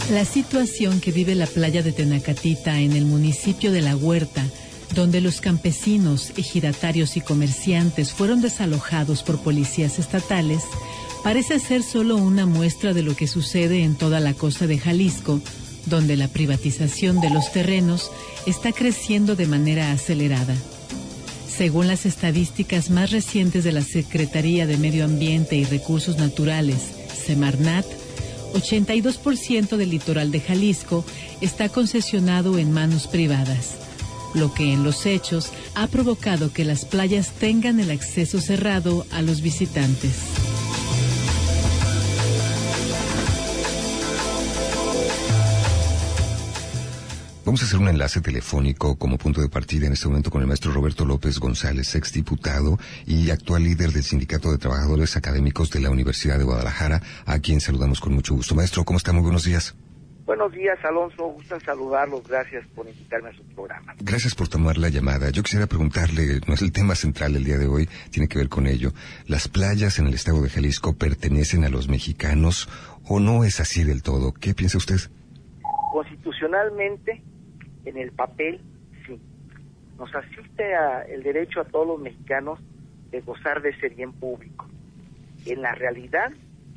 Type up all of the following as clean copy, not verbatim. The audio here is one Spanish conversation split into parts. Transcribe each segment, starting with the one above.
La situación que vive la playa de Tenacatita en el municipio de La Huerta, donde los campesinos, ejidatarios y comerciantes fueron desalojados por policías estatales, parece ser solo una muestra de lo que sucede en toda la costa de Jalisco, donde la privatización de los terrenos está creciendo de manera acelerada. Según las estadísticas más recientes de la Secretaría de Medio Ambiente y Recursos Naturales, Semarnat, 82% del litoral de Jalisco está concesionado en manos privadas, lo que en los hechos ha provocado que las playas tengan el acceso cerrado a los visitantes. Vamos a hacer un enlace telefónico como punto de partida en este momento con el maestro Roberto López González, exdiputado y actual líder del Sindicato de Trabajadores Académicos de la Universidad de Guadalajara, a quien saludamos con mucho gusto. Maestro, ¿cómo está? Muy buenos días. Buenos días, Alonso. Gusto en saludarlos. Gracias por invitarme a su programa. Gracias por tomar la llamada. Yo quisiera preguntarle, no es el tema central del día de hoy, tiene que ver con ello. ¿Las playas en el estado de Jalisco pertenecen a los mexicanos o no es así del todo? ¿Qué piensa usted? Constitucionalmente, en el papel, sí. Nos asiste el derecho a todos los mexicanos de gozar de ese bien público. En la realidad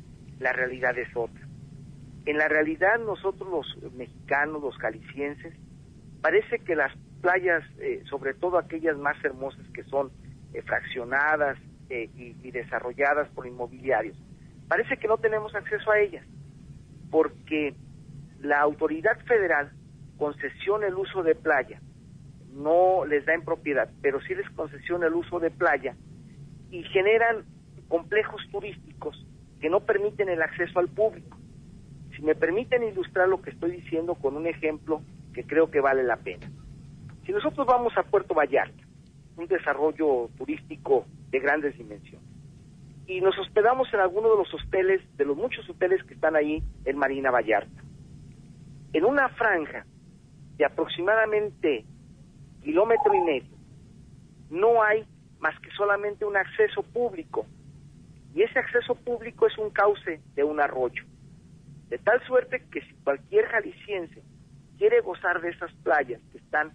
es otra. En la realidad, nosotros los mexicanos, los jaliscienses, parece que las playas, sobre todo aquellas más hermosas que son fraccionadas y desarrolladas por inmobiliarios, parece que no tenemos acceso a ellas, porque la autoridad federal concesiona el uso de playa, no les da en propiedad, pero sí les concesiona el uso de playa y generan complejos turísticos que no permiten el acceso al público. Si me permiten ilustrar lo que estoy diciendo con un ejemplo que creo que vale la pena. Si nosotros vamos a Puerto Vallarta, un desarrollo turístico de grandes dimensiones, y nos hospedamos en alguno de los hoteles, de los muchos hoteles que están ahí en Marina Vallarta, en una franja de aproximadamente 1,5 kilómetros, no hay más que solamente un acceso público, y ese acceso público es un cauce de un arroyo, de tal suerte que si cualquier jalisciense quiere gozar de esas playas que están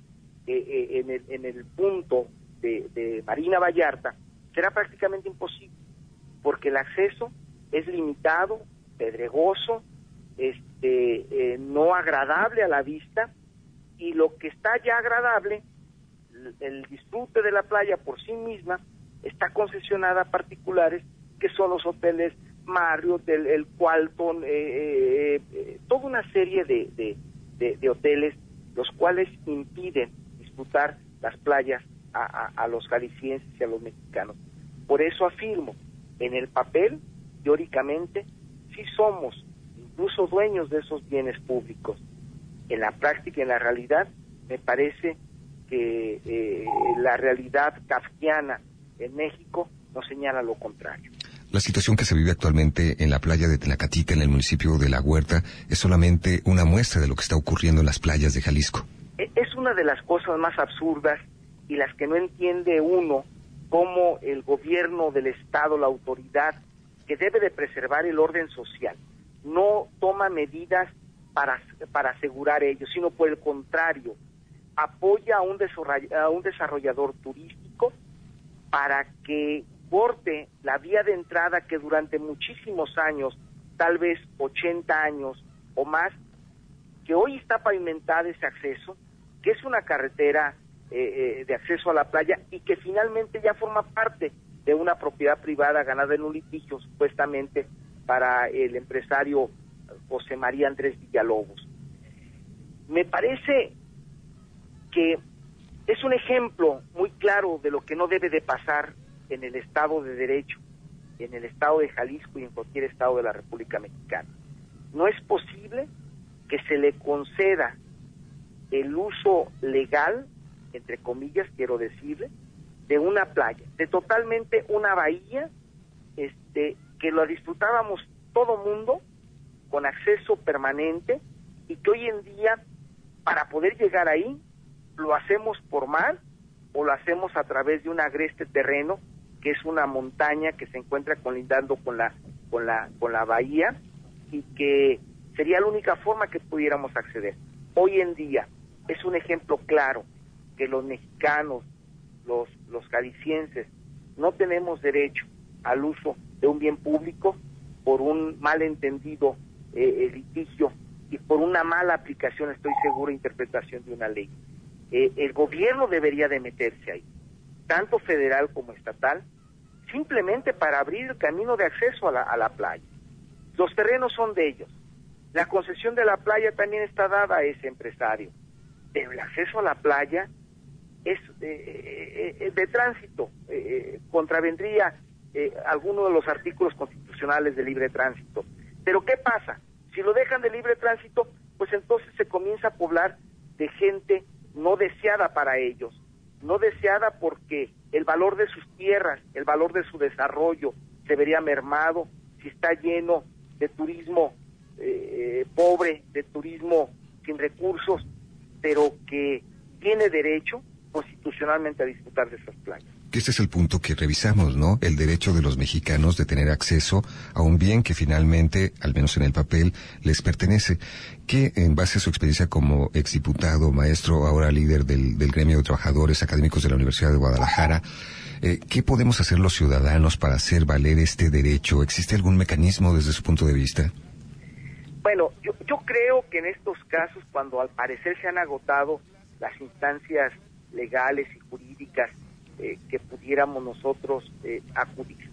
en el punto de Marina Vallarta, será prácticamente imposible, porque el acceso es limitado, pedregoso, no agradable a la vista, y lo que está ya agradable, el disfrute de la playa por sí misma, está concesionada a particulares, que son los hoteles Marriott, el Qualton, toda una serie de hoteles, los cuales impiden disfrutar las playas a los jaliscienses y a los mexicanos. Por eso afirmo, en el papel, teóricamente, sí somos incluso dueños de esos bienes públicos. En la práctica, en la realidad, me parece que la realidad kafkiana en México nos señala lo contrario. La situación que se vive actualmente en la playa de Tenacatita, en el municipio de La Huerta, es solamente una muestra de lo que está ocurriendo en las playas de Jalisco. Es una de las cosas más absurdas y las que no entiende uno, cómo el gobierno del Estado, la autoridad, que debe de preservar el orden social, no toma medidas para asegurar ello, sino por el contrario, apoya a un desarrollador turístico para que corte la vía de entrada que durante muchísimos años, tal vez 80 años o más, que hoy está pavimentada ese acceso, que es una carretera de acceso a la playa y que finalmente ya forma parte de una propiedad privada ganada en un litigio supuestamente para el empresario José María Andrés Villalobos. Me parece que es un ejemplo muy claro de lo que no debe de pasar en el Estado de Derecho, en el Estado de Jalisco y en cualquier Estado de la República Mexicana. No es posible que se le conceda el uso legal, entre comillas quiero decirle, de una playa, de totalmente una bahía, que lo disfrutábamos todo mundo, con acceso permanente, y que hoy en día, para poder llegar ahí, lo hacemos por mar, o lo hacemos a través de un agreste terreno, que es una montaña que se encuentra colindando con la bahía, y que Sería la única forma que pudiéramos acceder. Hoy en día es un ejemplo claro que los mexicanos, los jaliscienses, no tenemos derecho al uso de un bien público por un malentendido litigio y por una mala aplicación, estoy seguro, interpretación de una ley. El gobierno debería de meterse ahí, tanto federal como estatal, simplemente para abrir el camino de acceso a la playa. Los terrenos son de ellos. La concesión de la playa también está dada a ese empresario, pero el acceso a la playa es de tránsito, contravendría alguno de los artículos constitucionales de libre tránsito. Pero ¿qué pasa? Si lo dejan de libre tránsito, pues entonces se comienza a poblar de gente no deseada para ellos, no deseada porque el valor de sus tierras, el valor de su desarrollo se vería mermado si está lleno de turismo pobre, de turismo sin recursos, pero que tiene derecho constitucionalmente a disfrutar de esas playas. Que este es el punto que revisamos, ¿no? El derecho de los mexicanos de tener acceso a un bien que finalmente, al menos en el papel, les pertenece. Que en base a su experiencia como exdiputado, maestro, ahora líder del gremio de trabajadores académicos de la Universidad de Guadalajara, ¿qué podemos hacer los ciudadanos para hacer valer este derecho? ¿Existe algún mecanismo desde su punto de vista? Bueno, yo creo que en estos casos, cuando al parecer se han agotado las instancias legales y jurídicas que pudiéramos nosotros acudir.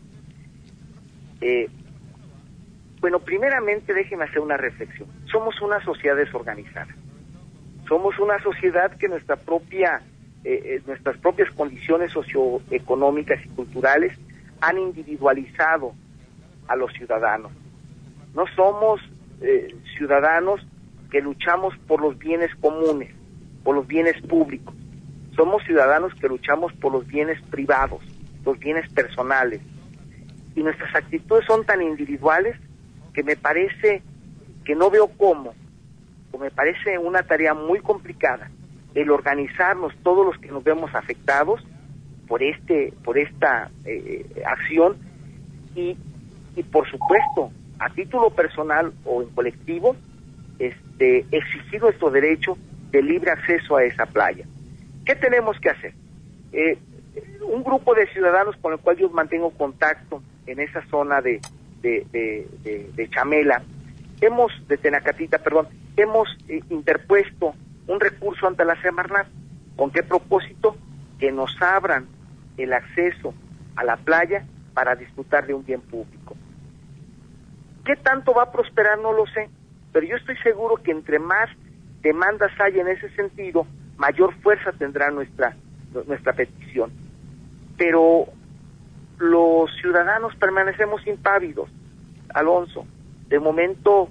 Bueno, primeramente déjenme hacer una reflexión. Somos una sociedad desorganizada. Somos una sociedad que nuestras propias condiciones socioeconómicas y culturales han individualizado a los ciudadanos. No somos ciudadanos que luchamos por los bienes comunes, por los bienes públicos. Somos ciudadanos que luchamos por los bienes privados, los bienes personales. Y nuestras actitudes son tan individuales que me parece que no veo cómo, o me parece una tarea muy complicada, el organizarnos todos los que nos vemos afectados por esta acción y por supuesto, a título personal o en colectivo, exigir nuestro derecho de libre acceso a esa playa. ¿Qué tenemos que hacer? Un grupo de ciudadanos con el cual yo mantengo contacto en esa zona de Chamela, de Tenacatita, hemos interpuesto un recurso ante la Semarnat. ¿Con qué propósito? Que nos abran el acceso a la playa para disfrutar de un bien público. ¿Qué tanto va a prosperar? No lo sé, pero yo estoy seguro que entre más demandas haya en ese sentido, mayor fuerza tendrá nuestra petición. Pero los ciudadanos permanecemos impávidos, Alonso. De momento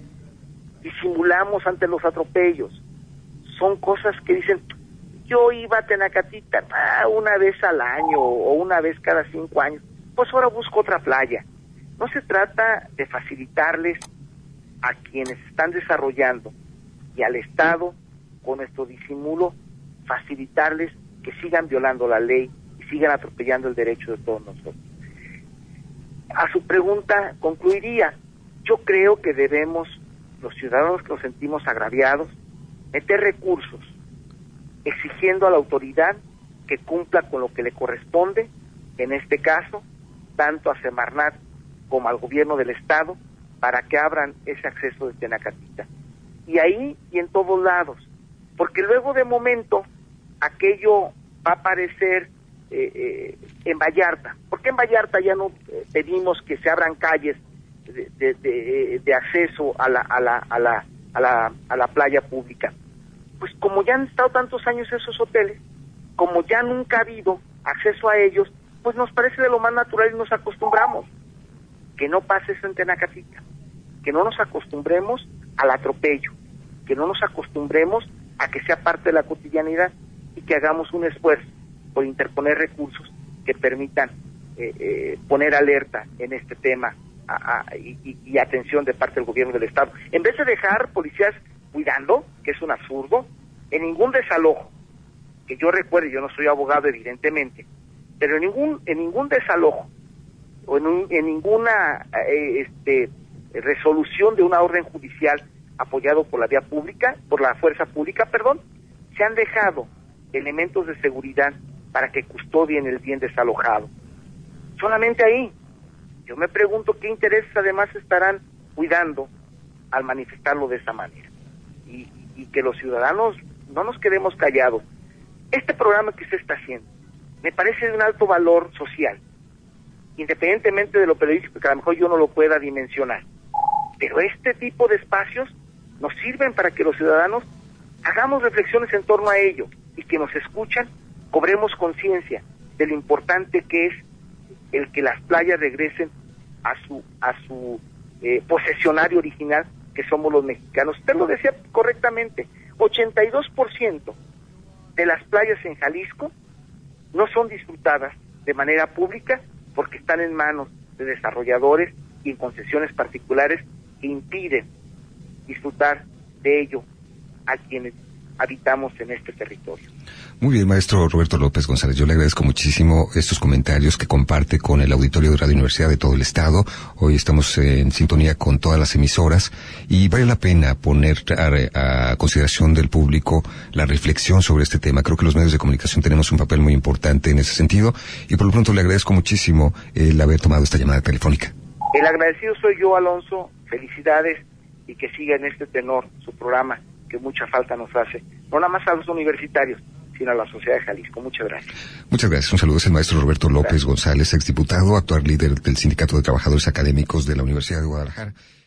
disimulamos ante los atropellos. Son cosas que dicen, yo iba a Tenacatita una vez al año o una vez cada 5 años, pues ahora busco otra playa. No se trata de facilitarles a quienes están desarrollando y al Estado, con nuestro disimulo, facilitarles que sigan violando la ley y sigan atropellando el derecho de todos nosotros. A su pregunta concluiría, yo creo que debemos, los ciudadanos que nos sentimos agraviados, meter recursos, exigiendo a la autoridad que cumpla con lo que le corresponde, en este caso, tanto a Semarnat como al gobierno del Estado, para que abran ese acceso de Tenacatita. Y ahí y en todos lados, porque luego de momento aquello va a aparecer en Vallarta. ¿Por qué en Vallarta ya no pedimos que se abran calles de acceso a la playa pública? Pues como ya han estado tantos años esos hoteles, como ya nunca ha habido acceso a ellos, pues nos parece de lo más natural y nos acostumbramos. Que no pase eso en Tenacatita, que no nos acostumbremos al atropello, que no nos acostumbremos a que sea parte de la cotidianidad y que hagamos un esfuerzo por interponer recursos que permitan poner alerta en este tema y atención de parte del gobierno del Estado. En vez de dejar policías cuidando, que es un absurdo, en ningún desalojo, que yo recuerde, yo no soy abogado evidentemente, pero en ningún desalojo o en ninguna resolución de una orden judicial apoyado por la vía pública, por la fuerza pública, se han dejado elementos de seguridad para que custodien el bien desalojado. Solamente ahí. Yo me pregunto qué intereses además estarán cuidando al manifestarlo de esa manera. Y que los ciudadanos no nos quedemos callados. Este programa que se está haciendo me parece de un alto valor social, independientemente de lo periodístico, que a lo mejor yo no lo pueda dimensionar. Pero este tipo de espacios nos sirven para que los ciudadanos hagamos reflexiones en torno a ello y que nos escuchan, cobremos conciencia de lo importante que es el que las playas regresen a su posesionario original, que somos los mexicanos. Usted lo decía correctamente, 82% de las playas en Jalisco no son disfrutadas de manera pública porque están en manos de desarrolladores y en concesiones particulares que impiden disfrutar de ello a quienes habitamos en este territorio. Muy bien, maestro Roberto López González, yo le agradezco muchísimo estos comentarios que comparte con el auditorio de Radio Universidad de todo el estado. Hoy estamos en sintonía con todas las emisoras y vale la pena poner a consideración del público la reflexión sobre este tema. Creo que los medios de comunicación tenemos un papel muy importante en ese sentido y por lo pronto le agradezco muchísimo el haber tomado esta llamada telefónica. El agradecido soy yo, Alonso. Felicidades y que siga en este tenor su programa, que mucha falta nos hace, no nada más a los universitarios, sino a la sociedad de Jalisco. Muchas gracias. Muchas gracias. Un saludo. Es el maestro Roberto López González, exdiputado, actual líder del Sindicato de Trabajadores Académicos de la Universidad de Guadalajara.